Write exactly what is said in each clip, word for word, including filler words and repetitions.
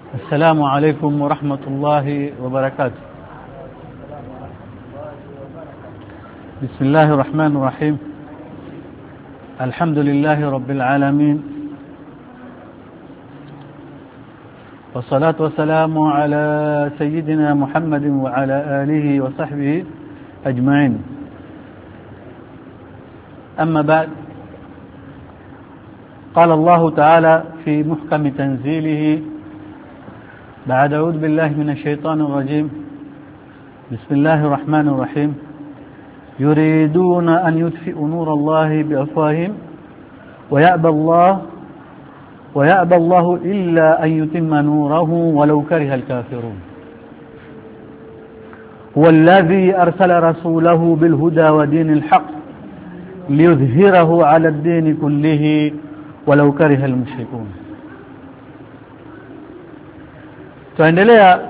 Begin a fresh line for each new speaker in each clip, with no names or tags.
السلام عليكم ورحمة الله وبركاته. بسم الله الرحمن الرحيم. الحمد لله رب العالمين، والصلاة والسلام على سيدنا محمد وعلى آله وصحبه أجمعين. أما بعد، قال الله تعالى في محكم تنزيله بعد أعوذ بالله من الشيطان الرجيم. بسم الله الرحمن الرحيم. يريدون أن يطفئوا نور الله بأفواههم ويأبى الله ويأبى الله إلا أن يتم نوره ولو كره الكافرون. هو الذي أرسل رسوله بالهدى ودين الحق ليظهره على الدين كله ولو كره المشركون. Tuendelea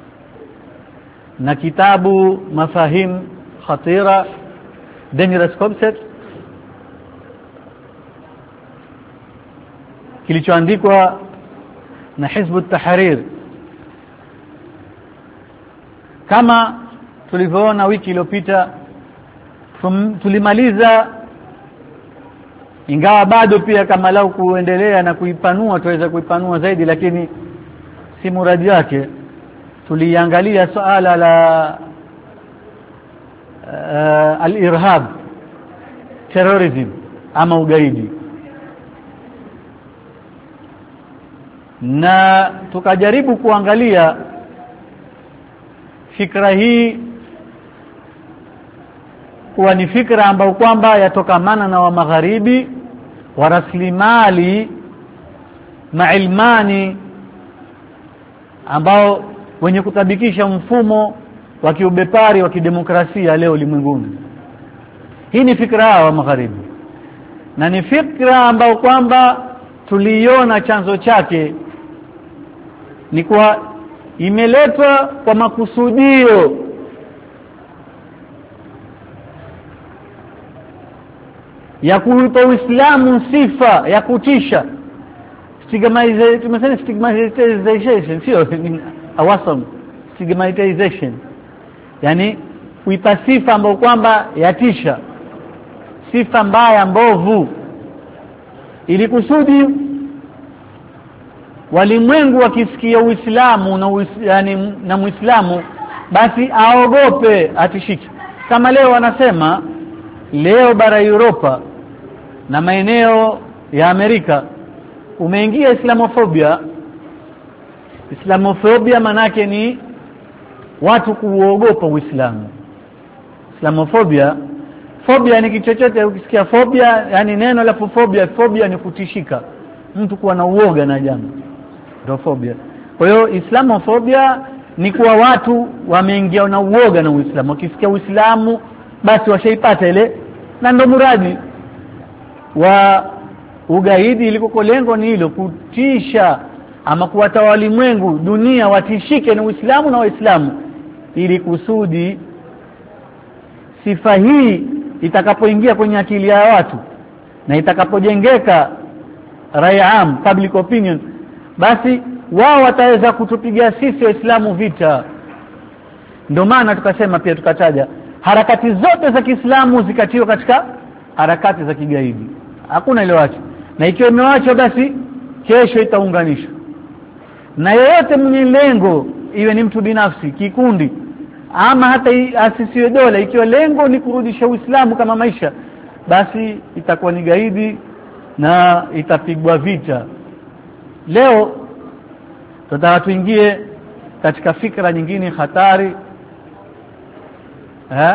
na kitabu Mafahim Khatira, Dangerous Concepts, kilichoandikwa na Hizbu Tahrir. Kama tulivyoona wiki iliyopita, tulimaliza, ingawa bado pia kama lau kuendelea na kuipanua tuweza kuipanua zaidi, lakini si muradi yake. Tuliangalia suala la uh, al-irhab, terrorism ama ugaidi, na tukajaribu kuangalia fikra hii kuwa ni fikra ambayo kwamba yatokamana na wa magharibi wa rasilimali mailmani ambao wenye kutabikisha mfumo wa kiubepari wa kidemokrasia leo ulimwenguni. Hii ni fikra wa magharibi, na ni fikra ambayo kwamba tuliona chanzo chake ni kwa imeletwa kwa makusudio ya kuupa Uislamu sifa ya kutisha, stigmatization, tumesema stigmatization, sio awesome stigmatization, yani kuipa sifa ambayo kwamba yatisha, sifa mbaya mbovu, ili kusudi walimwengu wakisikia Uislamu na uis, yani na Muislamu basi aogope, atishike. Kama leo wanasema leo bara Europa na maeneo ya Amerika umeingia Islamofobia. Islamofobia manake ni watu kuogopa Uislamu. Islamofobia, phobia ni kitu chochote. Ukisikia phobia, yani neno la phobia, phobia ni kutishika, mtu kuwa na uoga na jambo, ndio phobia. Kwa hiyo Islamofobia ni kuwa watu wameingia na uoga na Uislamu, wakisikia Uislamu basi washaipata ile, na ndio muradi wa ugaidi. Iliko lengo ni hilo, kutisha ama kuwatawala walimwengu dunia watishike na Uislamu na Waislamu, ili kusudi sifa hii itakapoingia kwenye akili ya watu na itakapojengeka rai am, public opinion, basi wao wataweza kutupigia sisi Waislamu vita. Ndio maana tukasema pia tukataja harakati zote za Kiislamu zikatiwa katika harakati za kigaidi. Hakuna ile wacho, na ikiwa imewacho basi kesho itaunganishwa. Na yeyote mwenye lengo, iwe ni mtu binafsi, kikundi, ama hata asisiwe dola, ikiwa lengo ni kurudisha Uislamu kama maisha, basi itakuwa ni gaidi na itapigwa vita. Leo tutataka tuingie katika fikra nyingine hatari, eh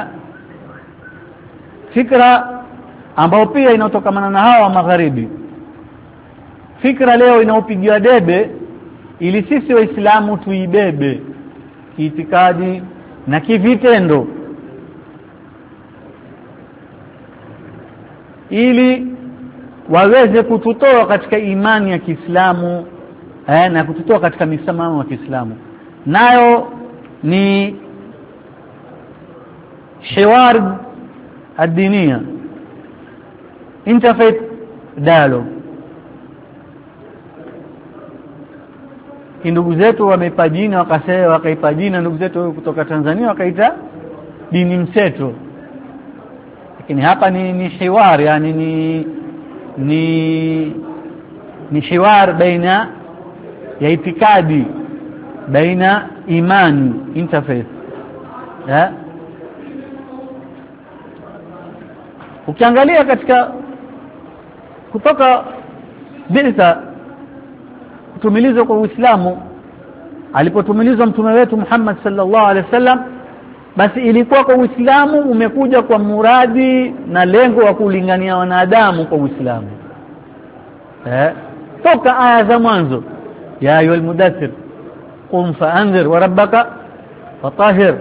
fikra ambao pia inatokamana na hawa magharibi. Fikra leo inaopigiwa debe ili sisi Waislamu tuibebe kiitikadi na kivitendo, ili waweze kututoa katika imani ya Kiislamu eh, na kututoa katika misimamo ya Kiislamu. Nayo ni hiwar ad-diniya, interfaith dialogue. ndugu zetu wameipa jina wakasema wakaipa jina ndugu zetu kutoka Tanzania wakaita dini mseto. Lakini hapa ni ni hiwar, yani ni ni ni hiwar baina ya itikadi, baina imani, interfaith. Eh? Ukiangalia katika kutoka bila kutumilizwa kwa Uislamu, alipotumilizwa mtume wetu Muhammad sallallahu alaihi wasallam, basi ilikuwa kwa Uislamu umekuja kwa muradi na lengo wa kulingania wanadamu kwa Uislamu. Eh? Toka aya za mwanzo, ya ayyuhal mudaththir qum fa'anzir wa rabbaka fatahhir,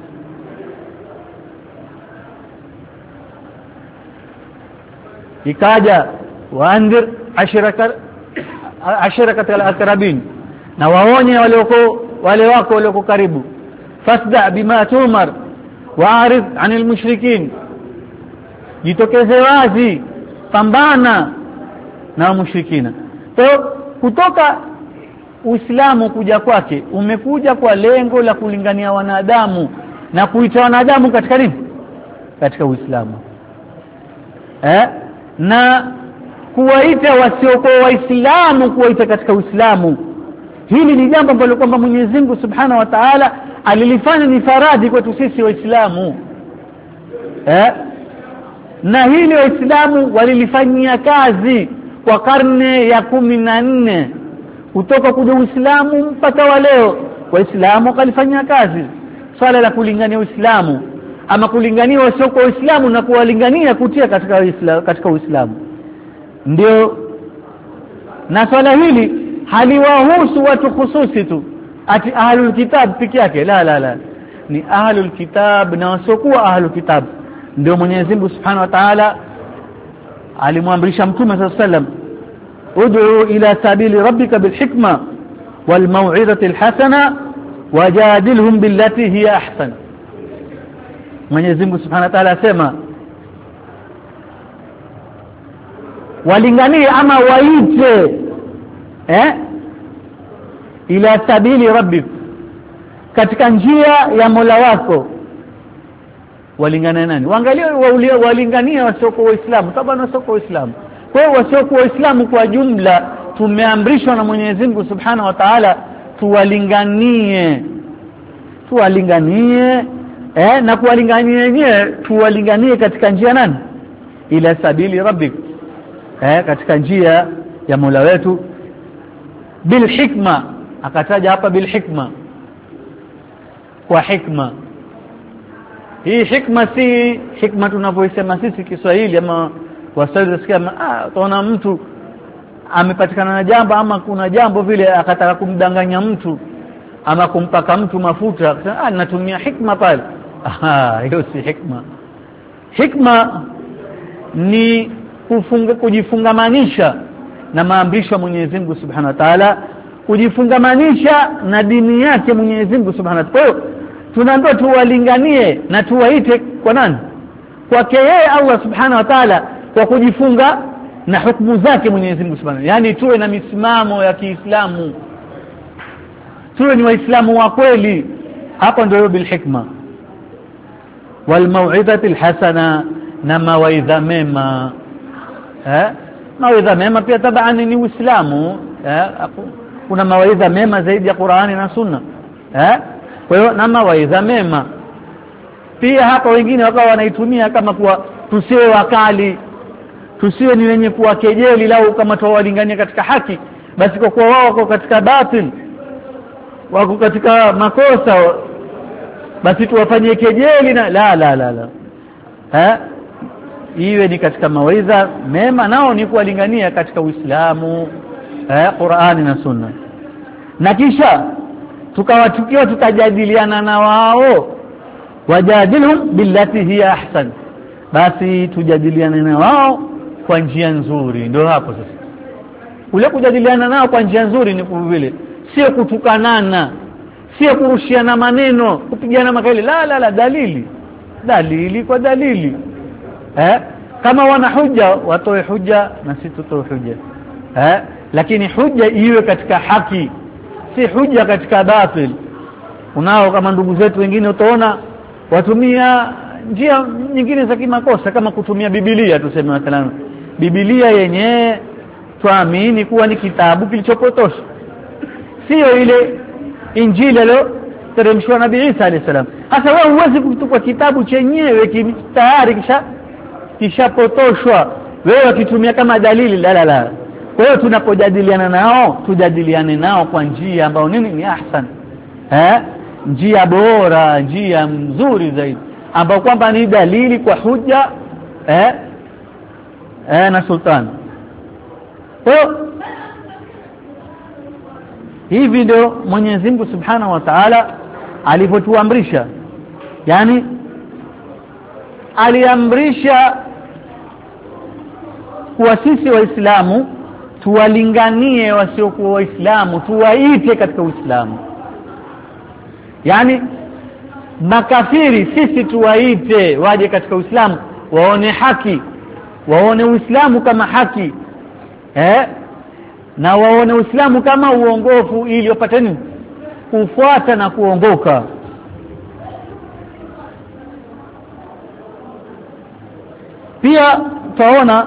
ikaja waanzir ashiraka ashiraka al-aqrabin, na waonye walioko wale wako walioko karibu, fasda bima tumar wa'rid 'anil mushrikin, jitokeze wazi, pambana na mushrikina. Kwa kutoka Uislamu kuja kwake umekuja kwa lengo la kulingania wanadamu na kuita wanadamu katika nini? Katika Uislamu. Eh? Na kuwaita wasiokuwa Waislamu kuwaita katika Uislamu. Hili ni jambo ambalo kwamba Mwenyezi Mungu Subhanahu wa Ta'ala alilifanya ni faradhi kwetu sisi Waislamu. Eh? Na hili Waislamu walilifanyia kazi kwa karne ya kumi na nne kutoka kuja Uislamu mpaka wa leo. Waislamu kalifanyia kazi swala la kulingania Uislamu, ama kulingania wasiokuwa Waislamu na kuwalingania kutia katika Uislamu, katika Uislamu. Ndio, na swala hili haliwahusu watu khususi tu ati ahlul kitab peke yake, la la la, ni ahlul kitab na wasiokuwa ahlul kitab. Ndio Mwenyezi Mungu Subhanahu wa Ta'ala alimwamrisha Mtume sallallahu alayhi wasallam, ud'u ila sabili rabbika bilhikma wal maw'izati alhasana wajadilhum billati hiya ahsan. Mwenyezi Mungu Subhanahu wa Ta'ala asema walinganie ama waite eh ila sabili rabbik, katika njia ya Mola wako. Walingania nani? Waangalie walingania wasiokuwa Waislamu, sababu wasiokuwa Waislamu. Kwa hiyo wasiokuwa Waislamu kwa jumla tumeamrishwa na Mwenyezi Mungu Subhanahu wa Ta'ala tuwalinganie, tuwalinganie eh na kuwalingania wenyewe tuwalinganie katika njia nani? Ila sabili rabbik, eh katika njia ya Mola wetu. Bil hikma, akataja hapa bil hikma, kwa hikma. Hii hikma si hikma tunavyoisema sisi Kiswahili, ama Waswahili wasikia ah tunaona mtu amepatikana na jambo, ama kuna jambo vile akataka kumdanganya mtu ama kumpaka mtu mafuta, akasema ah natumia hikma pale. Ah, hiyo si hikma. Hikma ni kufunga, kujifungamanisha na maamrisho ya Mwenyezi Mungu Subhanahu wa Ta'ala, kujifungamanisha na dini yake Mwenyezi Mungu Subhanahu wa Ta'ala. Kwa hiyo tunaambiwa tuwalinganie na tuwaite kwa nani? Kwake yeye Allah Subhanahu wa Ta'ala, kwa kujifunga na hukumu zake Mwenyezi Mungu Subhanahu. Yaani tuwe na misimamo ya Kiislamu, tuwe ni Waislamu wa kweli. Hapo ndio bil hikma wal mau'izati alhasana, na mawaidha mema. Eh mawaidha mema pia tabani ni Uislamu. Eh kuna mawaidha mema zaidi ya Qur'ani na Sunna. Eh kwa hiyo na mawaidha mema pia hapa wengine wakawa wanaitumia kama kuwa tusiwe wakali, tusiwe ni wenye kuwakejeli lau kama tuwalingania katika haki, basi kwa kuwa wao wako katika batil, wako katika makosa, basi tuwafanyie kejeli na la la la la. Eh iwe ni katika mawaidha mema, nao ni kuwalingania katika Uislamu, eh Qur'ani na Sunna. Na kisha tukawachukia tutajadiliana na wao, wajadilhum billati hiya ahsan, basi tujadiliane na wao kwa njia nzuri. Ndio hapo sasa ule kujadiliana nao kwa njia nzuri ni vile, sio kutukanana, sio kurushiana maneno, kupigana makelele, la la la, dalili dalili kwa dalili. Eh kama wana hujja watoe hujja na sisi tutoe hujja, eh lakini hujja iwe katika haki, si hujja katika batil. Unao kama ndugu zetu wengine utaona watumia njia nyingine za kimakosa kama kutumia Biblia, tuseme mathalan Biblia yenyewe tuamini kuwa ni kitabu kilichopotoshwa, sio ile Injili leo teremshwa Nabii Isa alayhi salam. Sasa wewe huwezi kuchukua kitabu chenyewe tayari kisha kishapotoshwa wewe ukitumia kama dalili, la la la. Kwa hiyo tunapojadiliana nao tujadiliane nao kwa njia ambayo nini ni ahsan, eh njia bora, njia nzuri zaidi ambayo kwamba ni dalili kwa hujja eh eh na sultan. Kwa hiyo hivi ndio Mwenyezi Mungu Subhanahu wa Ta'ala alipotuamrisha, yani aliamrisha kwa sisi waislamu tuwalinganie wasiokuwa waislamu, tuwaite katika Uislamu. Yani makafiri sisi tuwaite waje katika Uislamu, waone haki, waone Uislamu kama haki, eh na waone Uislamu kama uongofu, ili wapate nini? Kufuata na kuongoka. Pia tunaona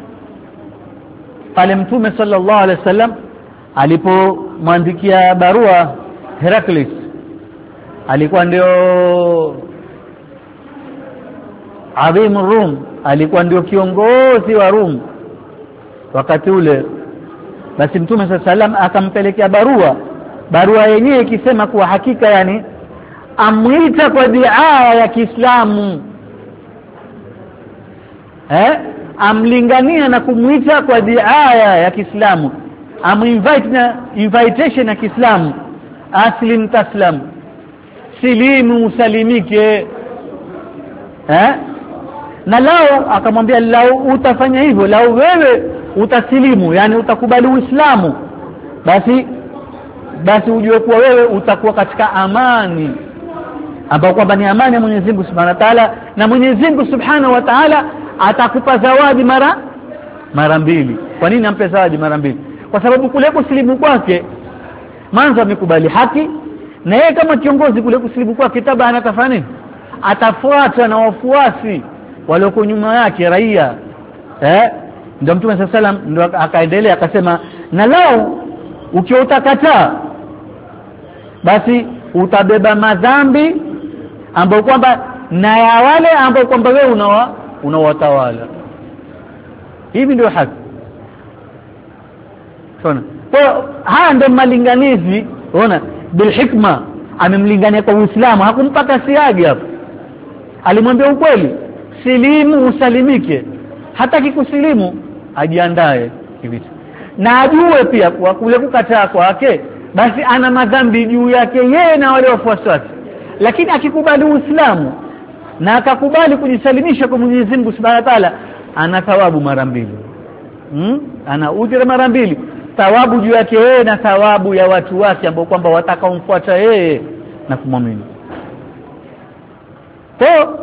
pale Mtume sallallahu alaihi wasallam alipomwandikia barua Heraclius, alikuwa ndio adhim Rum, alikuwa ndio kiongozi wa Rum wakati ule. Basi Mtume sallallahu alaihi wasallam akampelekea barua, barua yenyewe ikisema kuwa hakika yani amwita kwa diaa ya Kiislamu, eh amlingania na kumuita kwa diaya ya Kiislamu, amuinvite na invitation ya Kiislamu, aslim taslam, silimu usalimike, eh na lao akamwambia lao utafanya hivyo, lao wewe utasilimu, yani utakubali Uislamu, basi basi ujue kuwa wewe utakuwa katika amani, ambao kwamba ni amani ya Mwenyezi Mungu Subhanahu wa Ta'ala, na Mwenyezi Mungu Subhanahu wa Ta'ala atakupa zawadi mara mara mbili. Kwa nini ampe zawadi mara mbili? Kwa sababu kule kusilimu kwake mwanzo amekubali haki, na yeye kama kiongozi kule kusilimu kwake taba anatafanya nini? Atafuata na wafuasi walioko nyuma yake, raia. Eh ndio Mtume sallallahu alaihi wasallam ndio akaendelea akasema, na lao ukiwa utakataa basi utabeba madhambi ambao kwamba na ya wale ambao kwamba wewe unawa unawatawala. Hivi ndio haki. Unaona? Kwa haya ndio malinganizi, unaona, bil hikma amemlingania kwa Uislamu, hakumpaka siagi hapo. Alimwambia ukweli, silimu usalimike. Hataki kusilimu ajiandae hivi. Na ajue pia kwa kule kukataa kwake basi ana madhambi juu yake yeye na wale wafuasi wake. Lakini akikubali Uislamu na akakubali kujisalimisha kwa Mwenyezi Mungu Subhanahu wa Ta'ala, ana thawabu mara mbili. Hmm? Ana ujira mara mbili. Thawabu juu yake yeye na thawabu ya watu wake ambao kwamba watakaomfuata yeye na kumwamini. Kwa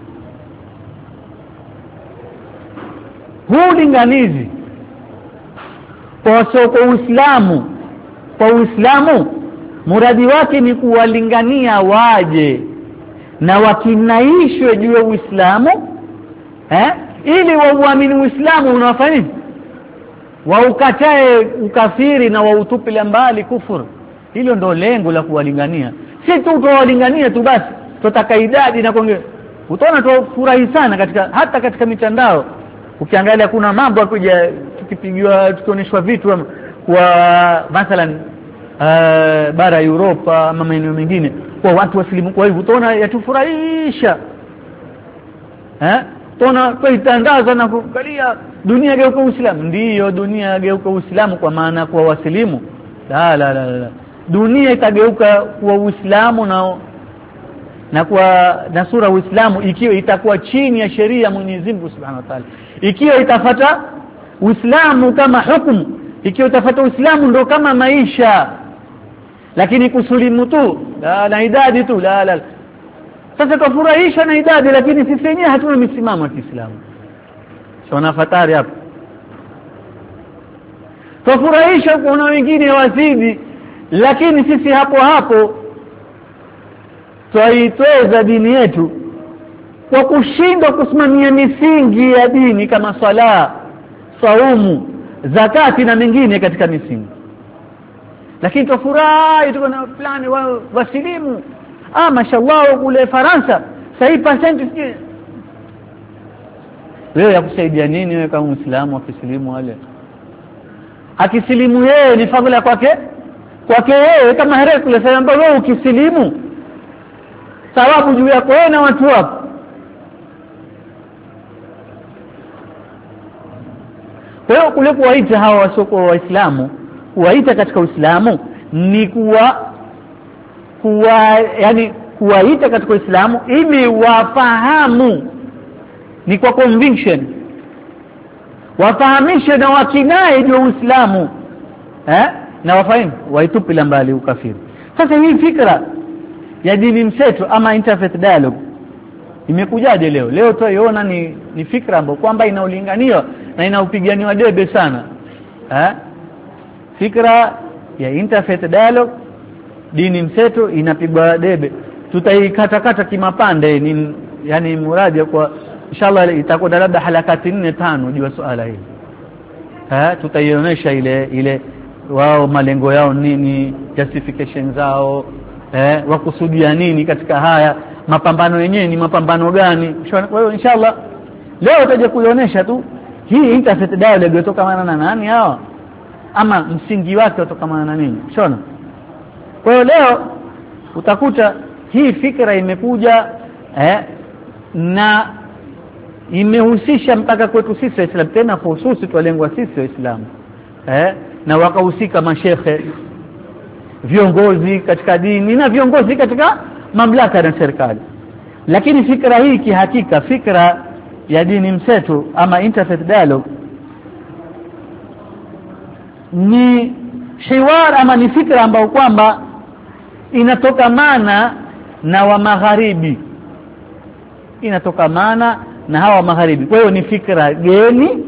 huu linganizi kwa kwa Uislamu, kwa Uislamu muradi wake ni kuwalingania waje na wakinaishwe juu ya Uislamu, eh ili wauamini Uislamu unawafanya waukatae ukafiri na wautupile mbali kufuru. Hilo ndio lengo la kuwalingania. Si tu kuwalingania tu basi tutaka idadi na kuongea. Utaona tufurahi sana katika hata katika mitandao. Ukiangalia kuna mambo kuja tukipigiwa tukionyeshwa vitu kwa mathalan uh, bara Europa ama maeneo mengine kwa watu wasilimu, kwa hivyo utaona yatufurahisha. Eh? Tuna tuitangaza na kuangalia dunia geuka Uislamu. Ndiyo, dunia geuka Uislamu kwa maana kwa wasilimu. La la la la. Dunia itageuka kwa Uislamu na na kwa nasura Uislamu ikiwa itakuwa chini ya sheria ya Mwenyezi Mungu Subhanahu wa Ta'ala. Ikiwa itafata Uislamu kama hukumu, ikiwa itafata Uislamu ndo kama maisha. Lakini kusulimu tu, la na idadi tu, la la. Sasa kufurahisha na idadi, lakini sisi wenyewe hatuna misimamo ya Kiislamu. Sio fatari hapo. Kufurahisha kuna wengine wazidi lakini sisi hapo hapo twaitweza dini yetu kwa kushindwa kusimamia misingi ya dini kama swala, saumu, zakati na mengine katika misingi. Lakini tufurahi tuko na fulani wao wasilimu, ah mashallah kule Faransa sahi percent. Wewe yakusaidia nini wewe kama Muislamu akisilimu? Wale akisilimu yeye ni fadhila kwake kwake yeye, kama Herakles ambaye wewe ukisilimu thawabu juu yako wewe na watu wako. Kwa hiyo kule kuwaita hawa wasoko waislamu, kuwaita katika Uislamu ni kuwa kuwa yani kuwaita katika Uislamu ili wafahamu, ni kwa conviction, wafahamishe na wakinai juu Uislamu eh na wafahamu waitupila mbali ukafiri. Sasa hii fikra ya dini mseto ama interfaith dialogue imekujaje leo? Leo tuiona ni ni fikra ambayo kwamba inaulinganiwa na inaupiganiwa debe sana. Eh? Fikra ya interfaith dialogue, dini mseto inapigwa debe. Tutaikata kata kimapande, ni yani muradi kwa inshallah itakuwa labda halakati nne tano juu ya swala hili. Eh? Tutaionyesha ile ile wao malengo yao nini, justification zao, eh wakusudia nini katika haya, mapambano yenyewe ni mapambano gani. Kwa hiyo inshallah leo tutaje kuionyesha tu hii interfaith dialogue inatokana na nani hawa, ama msingi wake utokana na nini. Shona. Kwa hiyo leo utakuta hii fikra imekuja eh na imehusisha mpaka kwetu sisi Waislamu, tena hususi tulengwa sisi Waislamu eh na wakahusika mashehe, viongozi katika dini na viongozi katika mamlaka na serikali. Lakini fikra hii kihakika, fikra ya dini mseto ama interfaith dialogue ni hiwar ama ni fikra ambayo kwamba inatokamana na wa magharibi, inatokamana na hawa magharibi. Kwa hiyo ni fikra geni,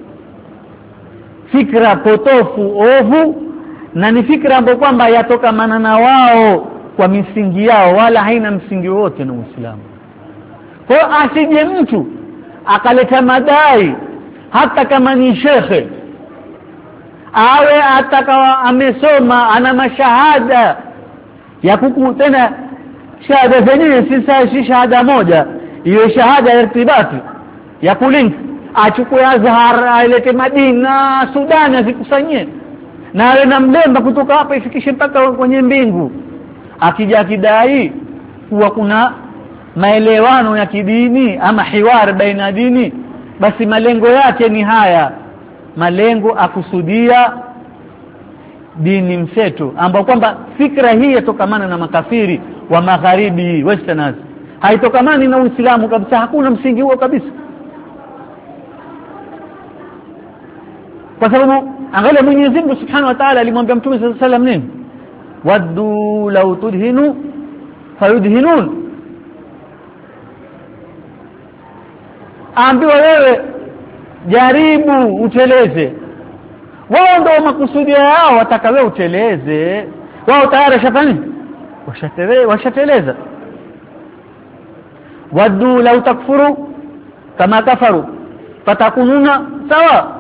fikra potofu ovu, na ni fikra ambayo kwamba yatokamana na wao kwa misingi yao, wala haina msingi wote na Uislamu. Kwa hiyo asije mtu akaleta madai hata kama ni shekhe, awe atakawa amesoma ana mashahada ya kuku, tena shahada zenyewe si si shahada moja, hiyo shahada ya irtibati ya kulink, achukue Azhar alete Madina Sudan azikusanyie, na awe na mlemba kutoka hapa ifikishe mpaka kwenye mbingu. Akija akidai kuwa kuna maelewano ya kidini ama hiwar baina dini, basi malengo yake ni haya, malengo akusudia dini mseto, ambao kwamba fikra hii yatokamana na makafiri wa magharibi westerners, haitokamani na Uislamu kabisa, hakuna msingi huo kabisa. Kwa sababu angalia Mwenyezi Mungu Subhanahu wa Ta'ala alimwambia Mtume sallallahu alayhi wasallam nini? Waddu law tudhinu fayudhinun. Ambiwa wewe jaribu uteleze. Wao ndio makusudia yao, wataka wewe uteleze. Wao tayari shafani washatele washateleza. Waddu law takfuru kama kafaru fatakununa sawa.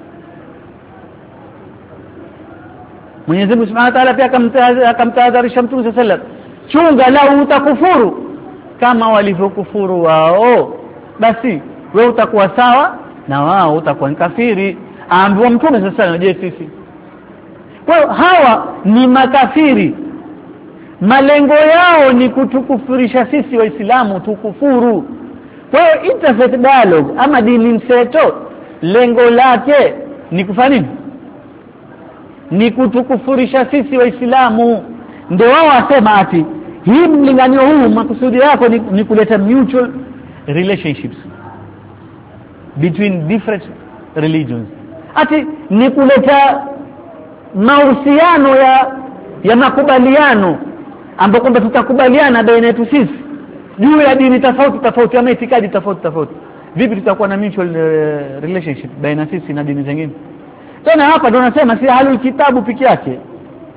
Mwenyezi Mungu Subhanahu wa Ta'ala pia akamtahadharisha Mtume sallallahu alayhi wasallam, chunga lau utakufuru kama walivyokufuru wao, basi wewe utakuwa sawa na wao, utakuwa kafiri. Aambiwa Mtume sallallahu alayhi wasallam, je sisi? Kwa hiyo hawa ni makafiri, malengo yao ni kutukufurisha sisi Waislamu tukufuru. Kwa hiyo interfaith dialogue ama dini mseto lengo lake ni kufanya nini? Ni kutukufurisha sisi Waislamu. Ndio wao wasema ati hii mlinganyo huu makusudi yako ni, ni kuleta mutual relationships between different religions, ati ni kuleta mahusiano ya ya makubaliano ambapo kwamba tutakubaliana baina yetu sisi juu ya dini tofauti tofauti ama itikadi tofauti tofauti. Vipi tutakuwa na mutual uh, relationship baina sisi na dini zingine? Tena hapa ndio nasema si ahlul kitabu peke yake,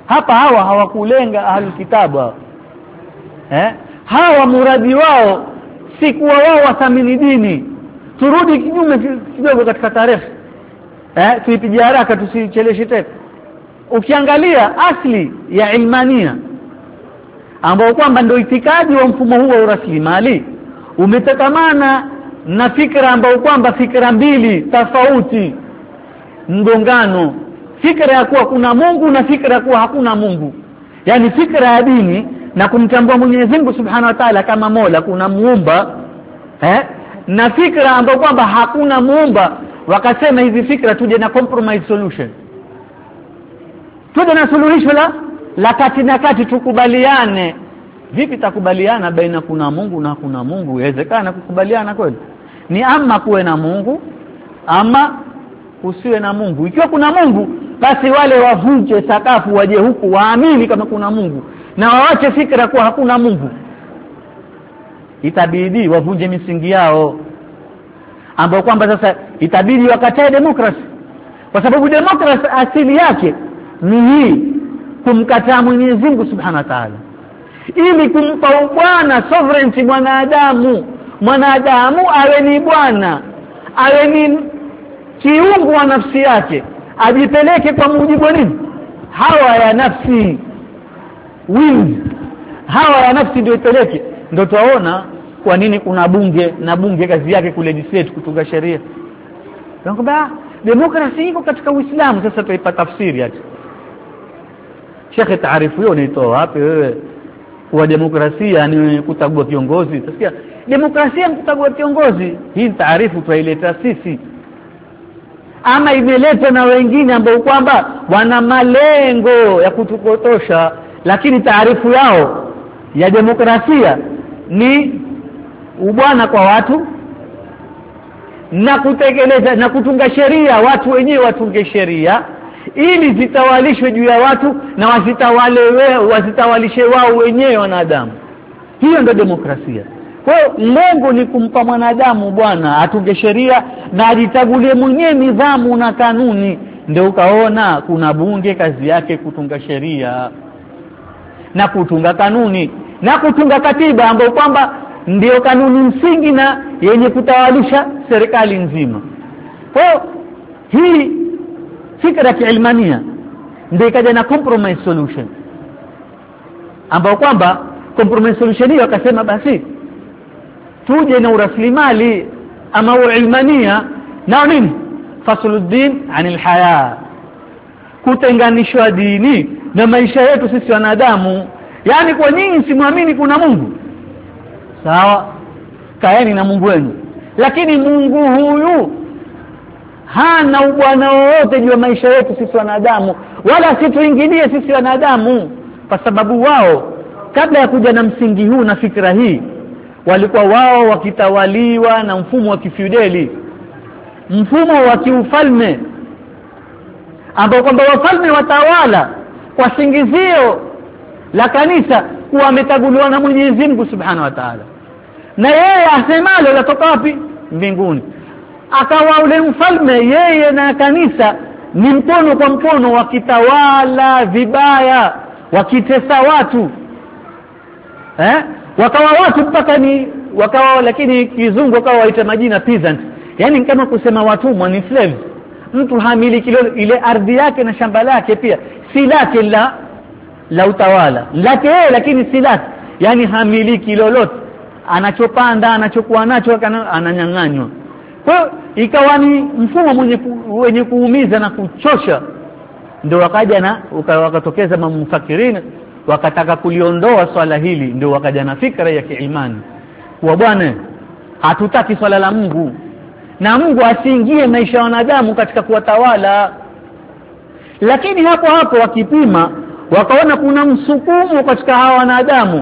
hapa hawa hawakulenga ahlul kitabu eh hawa muradi wao si kuwa wao wathamini dini. Turudi kinyume kidogo katika tarehe eh tuipige haraka tusicheleshe tena. Ukiangalia asli ya ilmania ambao kwamba ndio itikadi wa mfumo huu wa uraslimali umetakamana na fikra ambao kwamba fikra mbili tofauti mgongano, fikra ya kuwa kuna Mungu na fikra ya kuwa hakuna Mungu. Yani fikra ya dini na kumtambua Mwenyezi Mungu Subhanahu wa Ta'ala kama Mola, kuna muumba eh na fikra ambayo kwamba hakuna muumba. Wakasema hizi fikra tuje na compromise solution, tuje na suluhisho la la kati na kati, tukubaliane. Vipi takubaliana baina kuna Mungu na hakuna Mungu? Inawezekana kukubaliana kweli? Ni ama kuwe na Mungu ama usiwe na Mungu. Ikiwa kuna Mungu, basi wale wavunje sakafu waje huku waamini kama kuna Mungu, na waache fikra kuwa hakuna Mungu. Itabidi wavunje misingi yao ambao kwamba sasa itabidi wakatae demokrasi, kwa sababu demokrasi asili yake ni hii, kumkataa Mwenyezi Mungu Subhanahu wa Ta'ala, ili kumpa bwana sovereignty mwanadamu. Mwanadamu awe ni bwana, awe ni kiungo wa nafsi yake, ajipeleke kwa mujibu wa nini? Hawa ya nafsi, will hawa ya nafsi ndio ipeleke. Ndio tunaona kwa nini kuna bunge, na bunge kazi yake kulegislate, kutunga sheria. Nakwambia demokrasia iko katika Uislamu. Sasa tuipata tafsiri yake. Sheikh, taarifu hiyo unaitoa wapi wewe? Kwa demokrasia ni kuchagua kiongozi. Utasikia demokrasia ni kuchagua kiongozi. Hii taarifu tuileta sisi ama imeletwa na wengine ambao kwamba wana malengo ya kutukotosha, lakini taarifu yao ya demokrasia ni ubwana kwa watu na kutekeleza na kutunga sheria. Watu wenyewe watunge sheria ili zitawalishwe juu ya watu na wasitawale wao, wasitawalishe wao wenyewe wanadamu. Hiyo ndio demokrasia. Kwa hiyo lengo ni kumpa mwanadamu bwana atunge sheria na ajichagulie mwenyewe nidhamu na kanuni. Ndio ukaona kuna bunge kazi yake kutunga sheria na kutunga kanuni na kutunga katiba ambayo kwamba ndio kanuni msingi na yenye kutawalisha serikali nzima. Kwa hiyo hii fikra ya ilmania ndio ikaja na compromise solution, ambao kwamba compromise solution hiyo akasema basi tuje na uraslimali ama ilmania na nini, fasuluddin anil haya, kutenganishwa dini na maisha yetu sisi wanadamu. Yani kwa nini simwamini kuna Mungu? Sawa, kaeni na Mungu wenu, lakini Mungu huyu hana ubwana wowote juu ya maisha yetu sisi wanadamu, wala situingilie sisi wanadamu, kwa sababu wao kabla ya kuja na msingi huu na fikra hii walikuwa wao wakitawaliwa na mfumo wa kifeudali, mfumo wa kiufalme ambao kwamba wafalme watawala kwa singizio la kanisa kuwa ametaguliwa na Mwenyezi Mungu Subhanahu wa Ta'ala, na yeye asemalo latoka wapi? Mbinguni. Akawa ule mfalme yeye na kanisa ni mkono kwa mkono, wakitawala vibaya, wakitesa watu eh wakawa watu mpaka ni wakawa, lakini kizungu wakawa waita majina peasant. Yani kama kusema watumwa, ni slaves. Mtu hamiliki ile ardhi yake na shamba lake, pia si lake la la utawala lake yeye, lakini si lake, yani hamiliki lolote. Anachopanda, anachokuwa nacho ananyang'anywa. Kwa hiyo ikawa ni mfumo mwenye ku, wenye kuumiza na kuchosha. Ndio wakaja na wakatokeza mamufakirina wakataka kuliondoa swala hili. Ndio wakaja na fikra ya kiimani kwa bwana, hatutaki swala la Mungu na Mungu asiingie maisha ya wanadamu katika kuwatawala. Lakini hapo hapo wakipima wakaona kuna msukumo katika hawa wanadamu,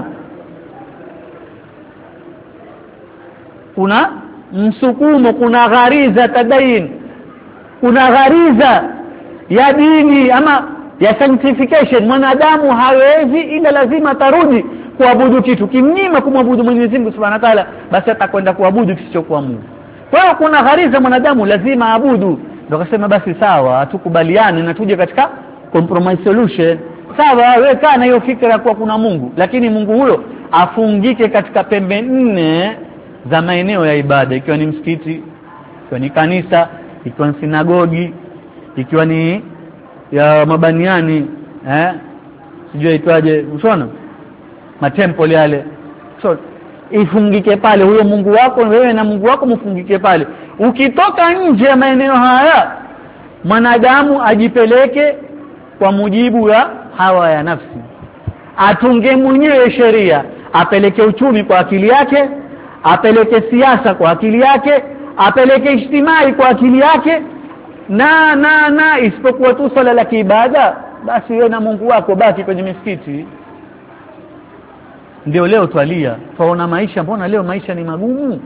kuna msukumo, kuna ghariza tadayin, kuna ghariza ya dini ama ya sanctification. Mwanadamu hawezi ila lazima tarudi kuabudu kitu. Kimnyima kumwabudu Mwenyezi Mungu Subhanahu wa Ta'ala, basi atakwenda kuabudu kisichokuwa Mungu. Kwa hiyo kuna ghariza mwanadamu lazima aabudu. Ndio akasema basi sawa, tukubaliane na tuje katika compromise solution. sawa, wewe kana hiyo fikra kwa kuna Mungu, lakini Mungu huyo afungike katika pembe nne za maeneo ya ibada, ikiwa ni msikiti, ikiwa ni kanisa, ikiwa ni sinagogi, ikiwa ni ya mabaniani, eh sijui itwaje, unaona matemple yale. So ifungike pale, huyo Mungu wako, wewe na Mungu wako mfungike pale. Ukitoka nje ya maeneo haya, mwanadamu ajipeleke kwa mujibu ya hawa ya nafsi, atunge mwenyewe sheria, apeleke uchumi kwa akili yake, apeleke siasa kwa akili yake, apeleke ijtimai kwa akili yake, na na na isipokuwa tu swala la kiibada, basi wewe na Mungu wako baki kwenye misikiti. Ndio leo twalia, twaona maisha, mbona leo maisha ni magumu?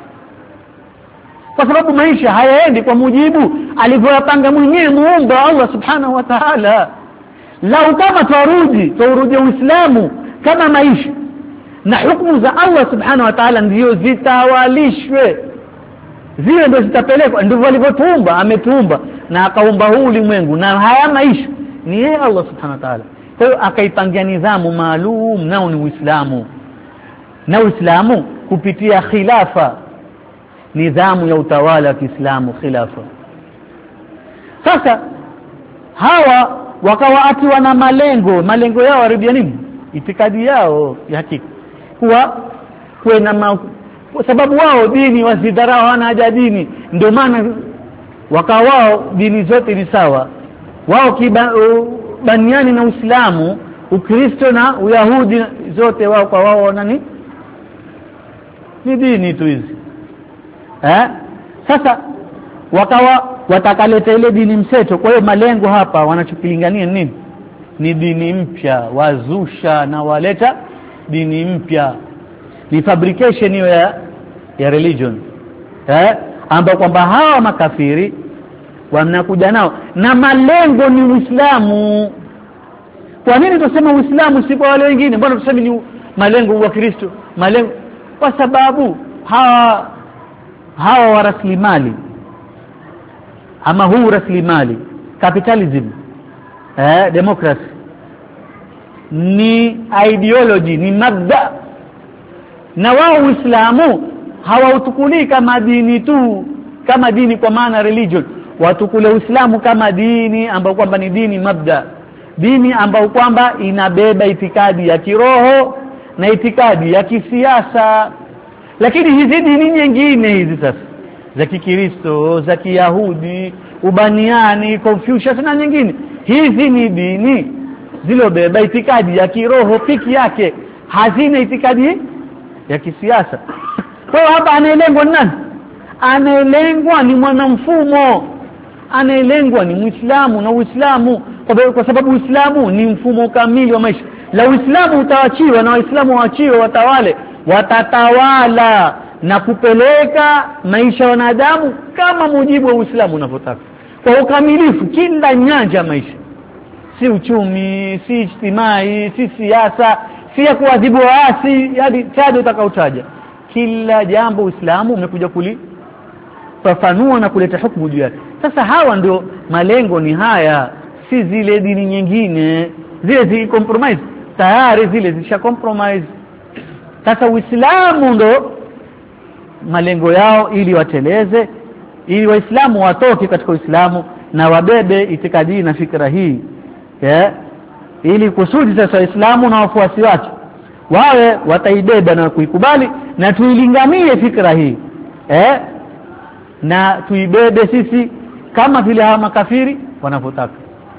Kwa sababu maisha hayaendi kwa mujibu alivyopanga mwenyewe Muumba Allah Subhanahu wa Ta'ala. Lau kama twarudi, twarudi Uislamu kama maisha, na hukumu za Allah Subhanahu wa Ta'ala ndio zitawalishwe, zile ndio zitapelekwa, ndivyo alivyotuumba. Ametuumba na akaumba huu ulimwengu, na haya maisha ni yeye Allah Subhanahu wa Ta'ala. Kwa hiyo akaipangia nidhamu maalum, nao ni Uislamu. Na Uislamu kupitia khilafa, nidhamu ya utawala wa Kiislamu, khilafa. Sasa hawa wakawa ati wana malengo, malengo yao waribia nini? Itikadi yao ya hakika. Kuwa kuena ma, kwa sababu wao dini wasidharau, hana haja dini, ndio maana wakawa wao dini zote ni sawa. Wao kibaniani na Uislamu, Ukristo na Uyahudi, zote wao kwa wao nani ni dini tu hizi. Eh sasa wakawa watakaleta ile dini mseto. Kwa hiyo malengo hapa wanachokilingania nini? Ni dini mpya, wazusha na waleta dini mpya, ni fabrication hiyo ya ya religion, eh ambao kwamba hawa makafiri wanakuja nao na malengo ni Uislamu. Kwa nini tuseme Uislamu si kwa wale wengine? Mbona tuseme ni malengo wa Kristo? Malengo kwa sababu hawa hawa wa rasilimali, ama huu rasilimali capitalism, eh democracy, ni ideology, ni mabda. Na wao Uislamu hawautukuli kama dini tu, kama dini kwa maana religion, watukule Uislamu kama dini ambayo kwamba ni dini mabda, dini ambayo kwamba inabeba itikadi ya kiroho na itikadi ya kisiasa. Lakini hizi dini nyingine hizi sasa za Kikristo, za Kiyahudi, Ubaniani, Confucius na nyingine, hizi ni dini zilobeba itikadi ya kiroho piki yake, hazina itikadi ya kisiasa. Kwa hapa anaelengwa nani? Anaelengwa ni mwanamfumo, anaelengwa ni Muislamu. Na Uislamu kwa sababu Uislamu ni mfumo kamili wa maisha. La Uislamu utawachiwa na Waislamu waachiwe watawale, watatawala na kupeleka maisha ya wanadamu kama mujibu wa Uislamu unavyotaka, kwa ukamilifu kila nyanja maisha, si uchumi, si ijtimai, si siasa, si ya kuadhibu waasi, hadi tado utakaotaja. Kila jambo Uislamu umekuja kulifafanua na kuleta hukumu juu yake. Sasa hawa ndio malengo ni haya, si zile dini nyingine. Zile zi compromise tayari, zile zisha compromise. Sasa Uislamu ndo malengo yao, ili wateleze, ili Waislamu watoke katika Uislamu na wabebe itikadi na fikra hii, yeah? Ili kusudi sasa Waislamu na wafuasi wake wawe wataibeba na kuikubali, na tuilinganie fikra hii, eh na tuibebe sisi kama vile hawa makafiri wanavyotaka.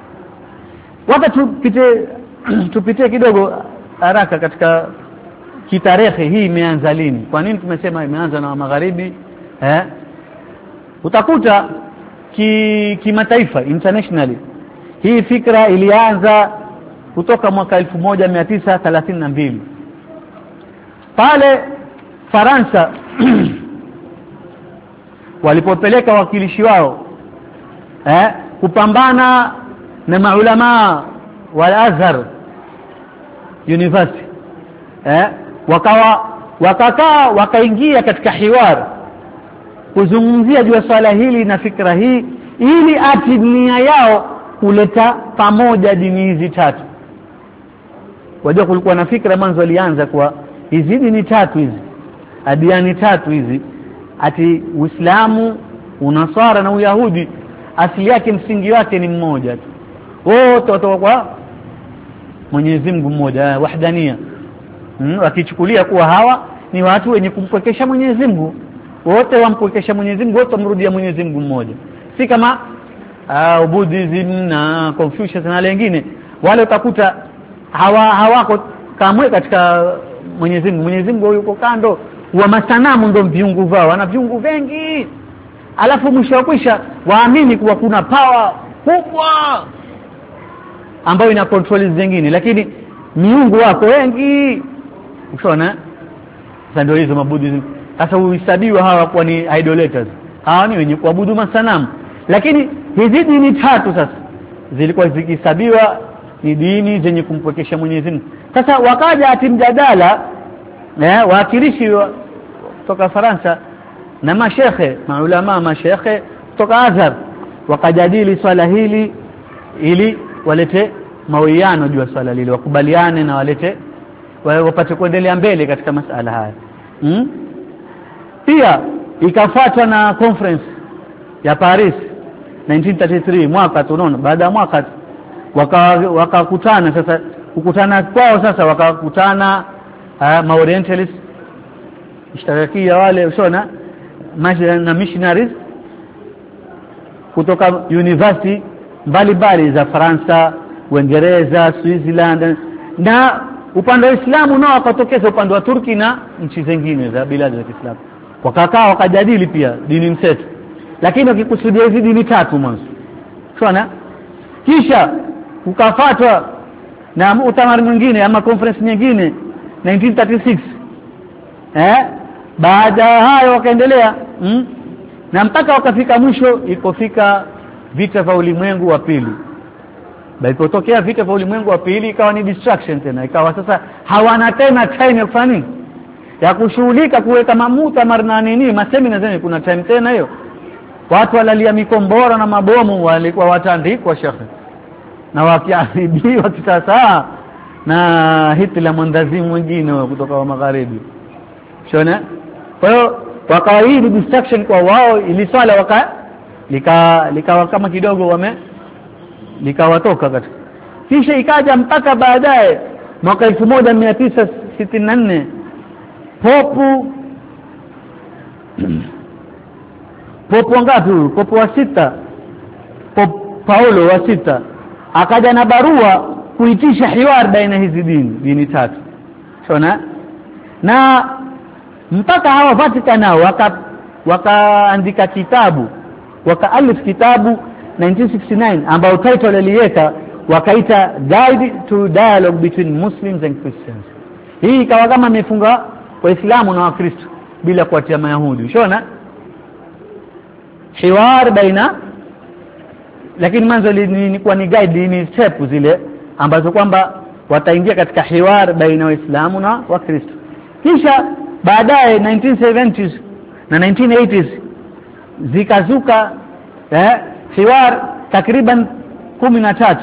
Wacha tupite tupite kidogo haraka katika kitarehe hii imeanza lini. Kwa nini tumesema imeanza na magharibi? Eh utakuta ki kimataifa, internationally, hii fikra ilianza kutoka mwaka elfu moja mia tisa thelathini na mbili pale Faransa walipopeleka wakilishi wao eh kupambana na maulama wa Azhar University, eh wakawa wakakaa wakaingia katika hiwar kuzungumzia juu ya swala hili na fikra hii, ili ati nia yao kuleta pamoja dini hizi tatu, wajua kulikuwa na fikra mwanzo alianza kwa hizi dini tatu hizi, adiani tatu hizi, ati Uislamu, Unasara na Uyahudi asili yake msingi wake ni mmoja tu, wote watoka kwa Mwenyezi Mungu mmoja, wahdania. Hmm, wakichukulia kuwa hawa ni watu wenye kumpwekesha Mwenyezi Mungu, wote wampwekesha Mwenyezi Mungu, wote wamrudia Mwenyezi Mungu mmoja. Si kama uh, Buddhism na Confucius na wengine, wale utakuta hawa hawako kamwe katika Mwenyezi Mungu. Mwenyezi Mungu yuko kando wa masanamu, ndio viungu vao, wana viungu vingi. Alafu mwisho wa kwisha waamini kuwa kuna power kubwa ambayo ina control zingine, lakini miungu wako wengi. Unaona? Sasa ndio hizo mabuddhism. Sasa uhesabiwa hawa kwa ni idolaters. Hawa ni wenye kuabudu masanamu. Lakini hizi dini tatu sasa zilikuwa zikihesabiwa ni dini zenye kumpwekesha Mwenyezi Mungu. Sasa wakaja ati mjadala eh waakilishi kutoka Faransa na mashekhe, maulama mashekhe kutoka Azhar, wakajadili swala hili ili walete mawiano juu ya swala lile, wakubaliane na walete wapate kuendelea mbele katika masala haya. Hmm? Pia ikafuatwa na conference ya Paris nineteen thirty-three, mwaka tunaona baada ya mwaka wakakutana waka sasa, kukutana kwao sasa wakakutana uh, maorientalist ishtarakia wale usona na missionaries kutoka university mbalimbali za Faransa, Uingereza, Switzerland, na upande wa Uislamu nao wakatokeza upande wa Turki na nchi zingine za biladi za Kiislamu. Wakakaa wakajadili pia dini mseto, lakini wakikusudia hizi dini tatu mwanzo. Sawa? Kisha ukafuatwa na muktamar mwingine ama conference nyingine nineteen thirty-six. Eh? Baada hayo wakaendelea mm? na mpaka wakafika mwisho ilipofika vita vya ulimwengu wa pili. Baipotokea vita vya ulimwengu wa pili ikawa ni distraction tena, ikawa sasa hawana tena time ya kufanya nini, ya kushughulika kuweka mamuta marna nini masemina zeni. Kuna time tena hiyo watu walalia mikombora na mabomu walikuwa watandikwa shekhe na wakiadhibiwa kisasa na Hitler mwandazimu mwingine kutoka wa magharibi. Shona? Kwa hiyo wakawa hii distraction kwa wao, ili swala waka lika likawa kama kidogo wame likawatoka katika. Kisha ikaja mpaka baadaye mwaka elfu moja mia tisa sitini na nne popu popu ngapi huyu? Popu wa sita, Popu Paulo wa sita akaja na barua kuitisha hiwar baina hizi dini dini tatu. Shona? Na mpaka hawa Vatican nao waka wakaandika kitabu, wakaalif kitabu nineteen sixty-nine ambao title aliweka wakaita Guide to Dialogue Between Muslims and Christians. Hii ikawa kama imefunga Waislamu na Wakristo bila kuatia Mayahudi. Unaona? Hiwar baina, lakini mwanzo ni kwa ni guide, ni step zile ambazo kwamba wataingia katika hiwar baina Waislamu na Wakristo. Kisha baadaye nineteen seventies na nineteen eighties zikazuka eh hiwar takriban kumi na tatu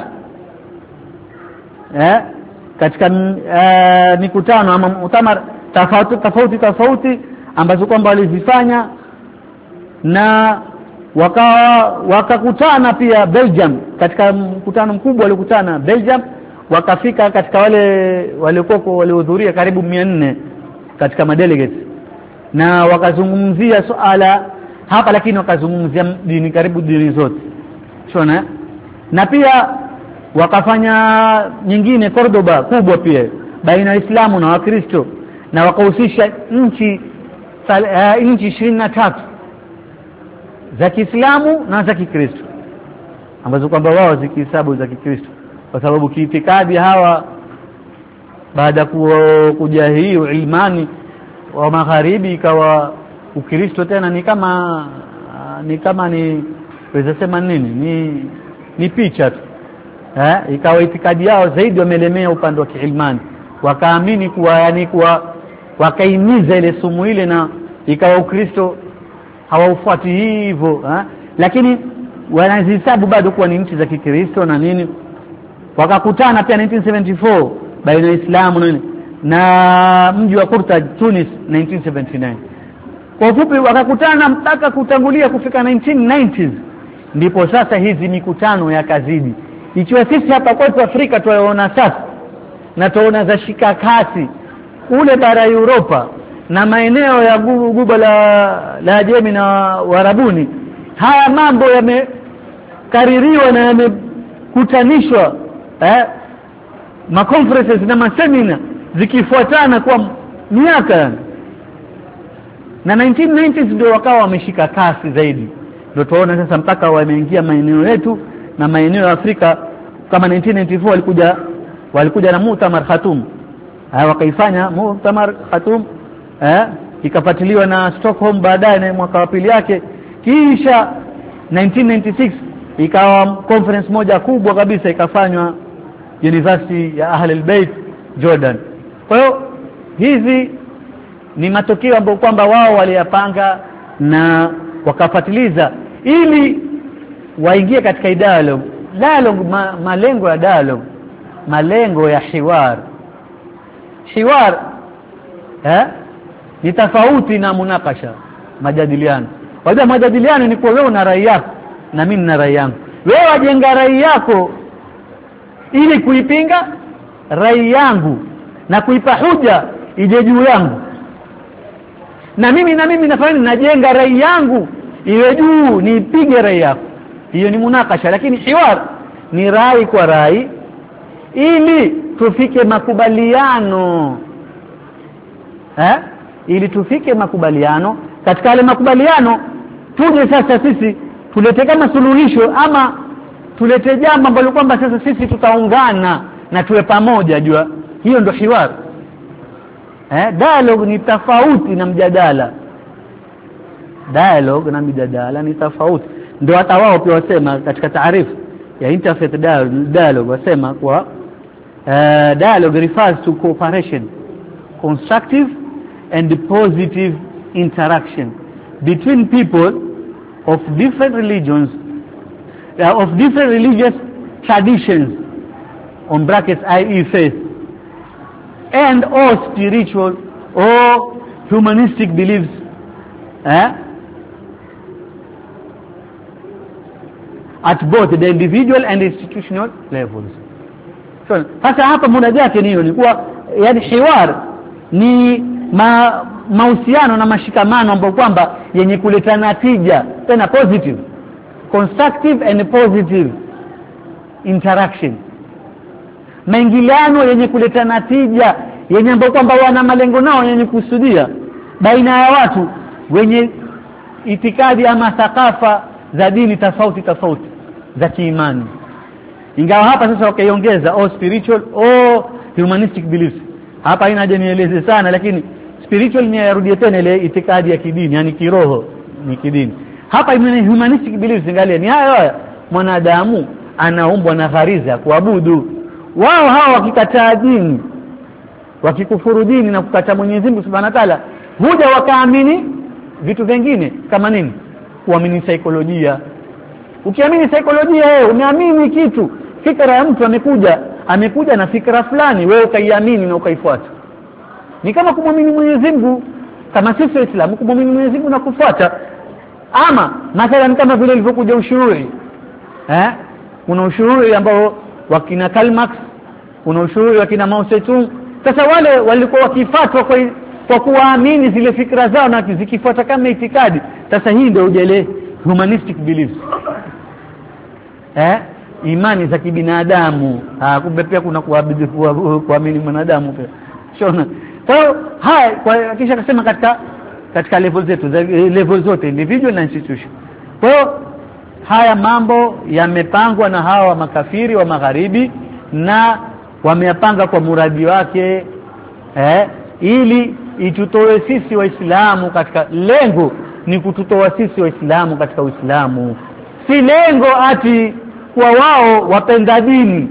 eh katika uh, mikutano ama mutamar tofauti tofauti tofauti ambazo kwamba walizifanya, na wakawa wakakutana pia Belgium katika mkutano mkubwa walikutana Belgium, wakafika katika wale waliokuwa walihudhuria karibu mia nne katika madelegates, na wakazungumzia suala hapa, lakini wakazungumzia dini karibu dini zote. Shona? Na pia wakafanya nyingine Cordoba kubwa pia baina ya Uislamu na Wakristo, na wakahusisha nchi uh, nchi ishirini na tatu za Kiislamu na za Kikristo ambazo kwamba wao zikihesabu za Kikristo, kwa sababu kiitikadi hawa baada kuja hii ilmani wa magharibi ikawa Ukristo tena ni kama ni kama ni waweza sema nini ni ni picha tu eh, ikawa itikadi yao zaidi wamelemea upande wa kiilmani, wakaamini kuwa yani kuwa wakaimiza ile sumu ile, na ikawa Ukristo hawaufuati hivyo eh, lakini wanazihesabu bado kuwa ni nchi za Kikristo na nini. Wakakutana pia nineteen seventy-four baina ya Uislamu na mji wa Qurta Tunis nineteen seventy-nine. Kwa ufupi wakakutana mpaka kutangulia kufika nineteen nineties, ndipo sasa hizi mikutano yakazidi. Ikiwa sisi hapa kwetu Afrika tunaona sasa na tunaona za shika kasi kule bara Europa na maeneo ya guba la la Ajemi na Warabuni, haya mambo yamekaririwa na yamekutanishwa eh ma conferences na ma seminar zikifuatana kwa miaka, na nineteen nineties ndio wakawa wameshika kasi zaidi. Ndio tunaona sasa mpaka wameingia maeneo yetu na maeneo ya Afrika. Kama nineteen ninety-four walikuja walikuja na Mu'tamar Khartoum, haya wakaifanya Mu'tamar Khartoum eh ikafuatiliwa na Stockholm baadaye na mwaka wa pili yake. Kisha nineteen ninety-six ikawa conference moja kubwa kabisa ikafanywa University ya Ahl al-Bayt Jordan. Kwa hiyo hizi ni matokeo ambayo kwamba wao waliyapanga na wakafuatiliza ili waingie katika dialogue. Dialogue ma, malengo ya dialogue, malengo ya hiwar. Hiwar eh ni tofauti na munakasha, majadiliano. Wajua majadiliano ni kwa wewe na rai yako na mimi na rai yangu. Wewe wajenga rai yako ili kuipinga rai yangu na kuipa hoja ije juu yangu, na mimi na mimi nafanya najenga rai yangu iwe juu niipige rai yako. Hiyo ni munakasha. Lakini hiwar ni rai kwa rai ili tufike makubaliano eh ili tufike makubaliano. Katika yale makubaliano tuje sasa sisi tulete kama suluhisho ama tulete jambo ambalo kwamba sasa sisi tutaungana na tuwe pamoja. Jua hiyo ndio hiwar. Eh dialogue ni tofauti na mjadala. Dialogue na mjadala ni tofauti. Ndio hata wao pia wasema katika taarifu ya interfaith dialogue wasema kwa uh, dialogue refers to cooperation, constructive and positive interaction between people of different religions uh, of different religious traditions on brackets that is faith and or spiritual or humanistic beliefs eh at both the individual and institutional levels. So sasa hapa muda yake ni hiyo, ni kuwa yani hiwar ni ma mahusiano na mashikamano ambayo kwamba yenye kuleta natija, tena positive, constructive and positive interaction, maingiliano yenye kuleta natija, yenye ambayo kwamba wana malengo nao yenye kusudia baina ya watu wenye itikadi ama thakafa za dini tofauti tofauti za kiimani. Ingawa hapa sasa wakaiongeza all spiritual or humanistic beliefs. Hapa haina haja nieleze sana, lakini spiritual ni yarudie tena ile itikadi ya kidini, yani kiroho ni kidini. Hapa ime humanistic beliefs ngalia ni haya haya mwanadamu anaumbwa na ghariza ya kuabudu. Wao hao wakikataa dini, wakikufuru dini na kukataa Mwenyezi Mungu Subhanahu wa Ta'ala, huja wakaamini vitu vingine kama nini? Kuamini saikolojia. Ukiamini saikolojia wewe umeamini kitu, fikra ya mtu amekuja, amekuja na fikra fulani, wewe ukaiamini na ukaifuata. Ni kama kumwamini Mwenyezi Mungu, kama sisi Waislamu kumwamini Mwenyezi Mungu na kufuata. Ama mathalan kama vile ilivyokuja ushuhuri. Eh? Kuna ushuhuri ambao wakina Karl Marx, kuna ushuhuri wakina Mao Zedong. Sasa wale walikuwa wakifuatwa kwa kwa kuamini zile fikra zao na zikifuata kama itikadi. Sasa hii ndio ujele humanistic beliefs. Eh? Imani za kibinadamu. Ah, kumbe pia kuna kuabudu kuamini mwanadamu pia. Shona. Kwa hiyo haya kwa kisha akasema katika katika level zetu, level zote individual na institution. Kwa hiyo haya mambo yamepangwa na hawa makafiri wa magharibi na wameyapanga kwa muradi wake eh ili itutoe sisi Waislamu katika, lengo ni kututoa sisi Waislamu katika Uislamu. Si lengo ati kwa wao wapenda dini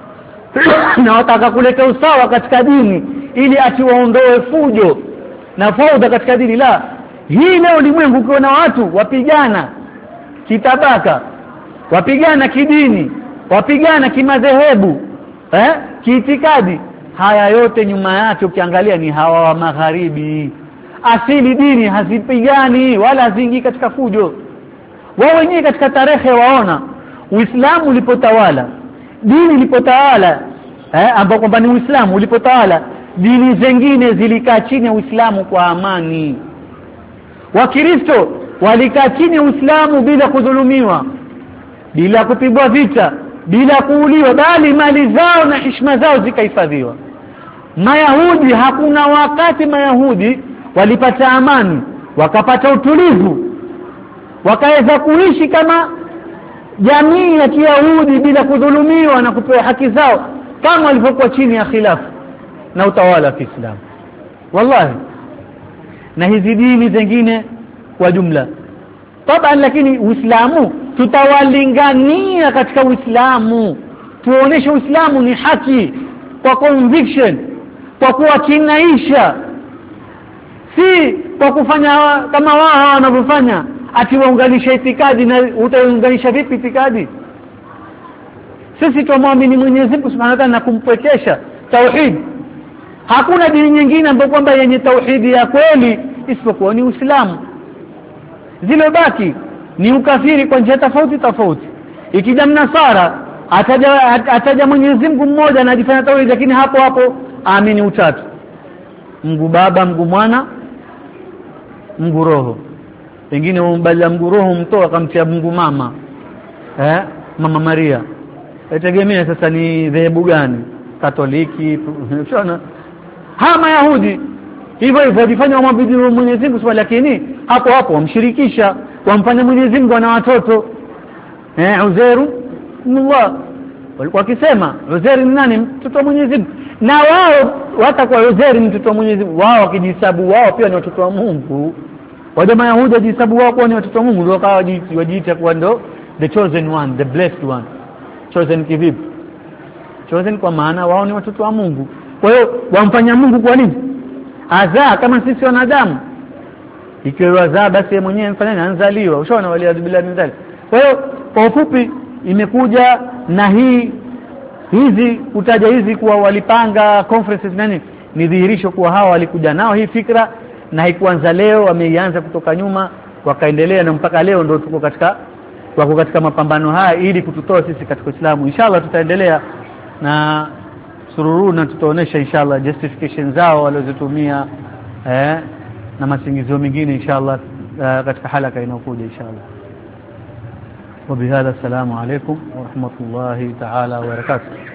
na wataka kuleta usawa katika dini ili ati waondoe fujo na fauda katika dini. La, hii leo ulimwengu ukiona watu wapigana kitabaka, wapigana kidini, wapigana kimadhehebu, eh kiitikadi, haya yote nyuma yake ukiangalia ni hawa wa magharibi. Asili dini hazipigani wala haziingii katika fujo. Wao wenyewe katika tarehe waona Uislamu ulipotawala, dini ilipotawala, eh ambao kwamba ni Uislamu ulipotawala, dini zingine zilikaa chini ya Uislamu kwa amani. Wakristo walikaa chini ya Uislamu bila kudhulumiwa, bila kupigwa vita, bila kuuliwa, bali mali zao na heshima zao zikahifadhiwa. Mayahudi, hakuna wakati Mayahudi walipata amani, wakapata utulivu, wakaweza kuishi kama jamii ya Kiyahudi bila kudhulumiwa na kupewa haki zao kama walivyokuwa chini ya khilafa na utawala wa Kiislamu. Wallahi. Na hizi dini zingine kwa jumla taban, lakini Uislamu tutawalingania katika Uislamu, tuoneshe Uislamu ni haki kwa conviction, kwa kuwakinaisha, si kwa kufanya kama wao wanavyofanya ati waunganisha itikadi. Na utaunganisha vipi itikadi? Sisi tumwamini Mwenyezi Mungu Subhanahu wa Ta'ala na kumpwekesha tauhid. Hakuna dini nyingine ambayo kwamba yenye tauhidi ya kweli isipokuwa ni Uislamu. Zile baki ni ukafiri kwa njia tofauti tofauti. Ikija Mnasara ataja ataja Mwenyezi Mungu mmoja na ajifanya tauhid, lakini hapo hapo aamini utatu: Mungu Baba, Mungu Mwana, Mungu Roho. Pengine umbadala Mungu Roho mtoa akamtia Mungu Mama, eh Mama Maria. Itegemea sasa ni dhehebu gani, Katoliki, unaona. Ha Mayahudi hivyo hivyo walifanya waabudu Mwenyezi Mungu swali, lakini hapo hapo wamshirikisha, wamfanya Mwenyezi Mungu na watoto. Eh Uzairu Allah, walikuwa wakisema Uzairu ni nani? Mtoto wa Mwenyezi Mungu. Na wao watakuwa Uzairu mtoto wa Mwenyezi Mungu, wao wakijihesabu wao pia ni watoto wa Mungu. Wale Mayahudi wajihesabu wao kuwa ni watoto wa Mungu, ndio wakawa wajiita kuwa ndo the chosen one, the blessed one. Chosen kivipi? Chosen kwa maana wao ni watoto wa Mungu. Kwa hiyo wamfanya Mungu kwa nini? Azaa kama sisi wanadamu. Ikiwa azaa basi yeye mwenyewe mfanyani anzaliwa. Ushaona wale bila mzali. Kwa hiyo kwa ufupi imekuja na hii hizi kutaja hizi kuwa walipanga conferences nani, ni dhihirisho kuwa hawa walikuja nao hii fikra, na haikuanza leo, wameianza kutoka nyuma wakaendelea na mpaka leo ndio tuko katika wako katika mapambano haya ili kututoa sisi katika Uislamu. Inshallah tutaendelea na sururu na tutaonesha inshallah justification zao walizotumia eh na masingizio mengine inshallah uh, katika halaka inayokuja inshallah. Wa bihadha, assalamu alaykum wa rahmatullahi ta'ala wa barakatuh.